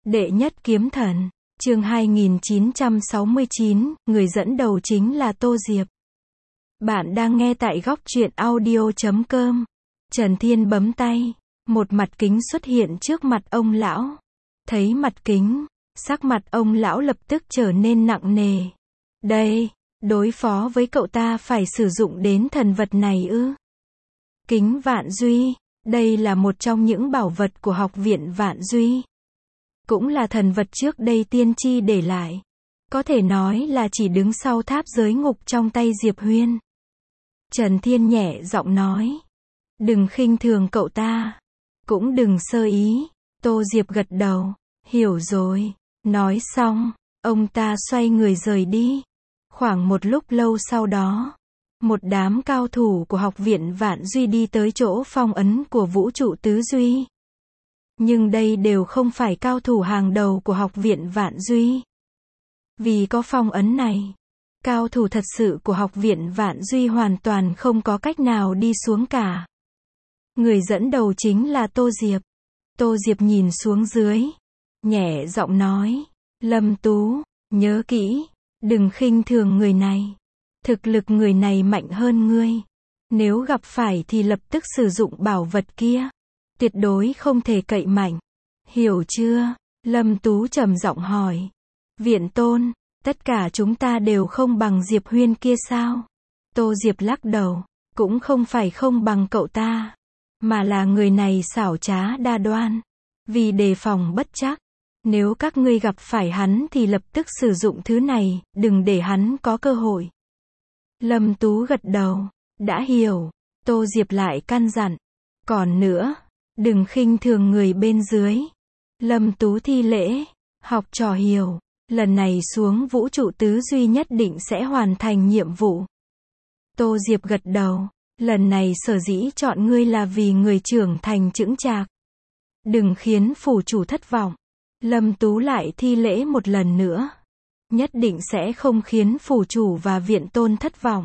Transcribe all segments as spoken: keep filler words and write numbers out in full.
Đệ nhất kiếm thần, chương hai nghìn chín trăm sáu mươi chín, người dẫn đầu chính là Tô Diệp. Bạn đang nghe tại góc truyện audio chấm com. Trần Thiên bấm tay, một mặt kính xuất hiện trước mặt ông lão. Thấy mặt kính, sắc mặt ông lão lập tức trở nên nặng nề. Đây, đối phó với cậu ta phải sử dụng đến thần vật này ư? Kính Vạn Duy, đây là một trong những bảo vật của học viện Vạn Duy. Cũng là thần vật trước đây tiên tri để lại. Có thể nói là chỉ đứng sau tháp giới ngục trong tay Diệp Huyên. Trần Thiên nhẹ giọng nói. Đừng khinh thường cậu ta. Cũng đừng sơ ý. Tô Diệp gật đầu. Hiểu rồi. Nói xong, ông ta xoay người rời đi. Khoảng một lúc lâu sau đó, một đám cao thủ của học viện Vạn Duy đi tới chỗ phong ấn của vũ trụ tứ duy. Nhưng đây đều không phải cao thủ hàng đầu của học viện Vạn Duy. Vì có phong ấn này, cao thủ thật sự của học viện Vạn Duy hoàn toàn không có cách nào đi xuống cả. Người dẫn đầu chính là Tô Diệp. Tô Diệp nhìn xuống dưới, nhẹ giọng nói, Lâm Tú, nhớ kỹ, đừng khinh thường người này. Thực lực người này mạnh hơn ngươi. Nếu gặp phải thì lập tức sử dụng bảo vật kia. Tuyệt đối không thể cậy mạnh. Hiểu chưa? Lâm Tú trầm giọng hỏi. Viện Tôn, tất cả chúng ta đều không bằng Diệp Huyên kia sao? Tô Diệp lắc đầu. Cũng không phải không bằng cậu ta, mà là người này xảo trá đa đoan. Vì đề phòng bất trắc, nếu các ngươi gặp phải hắn thì lập tức sử dụng thứ này, đừng để hắn có cơ hội. Lâm Tú gật đầu. Đã hiểu. Tô Diệp lại căn dặn. Còn nữa, đừng khinh thường người bên dưới. Lâm Tú thi lễ. Học trò hiểu. Lần này xuống vũ trụ tứ duy nhất định sẽ hoàn thành nhiệm vụ. Tô Diệp gật đầu. Lần này sở dĩ chọn ngươi là vì người trưởng thành chững chạc. Đừng khiến phủ chủ thất vọng. Lâm Tú lại thi lễ một lần nữa. Nhất định sẽ không khiến phủ chủ và viện tôn thất vọng.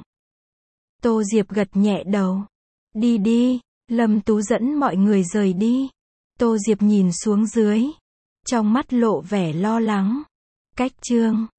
Tô Diệp gật nhẹ đầu. Đi đi. Lâm Tú dẫn mọi người rời đi. Tô Diệp nhìn xuống dưới. Trong mắt lộ vẻ lo lắng. Cách chương.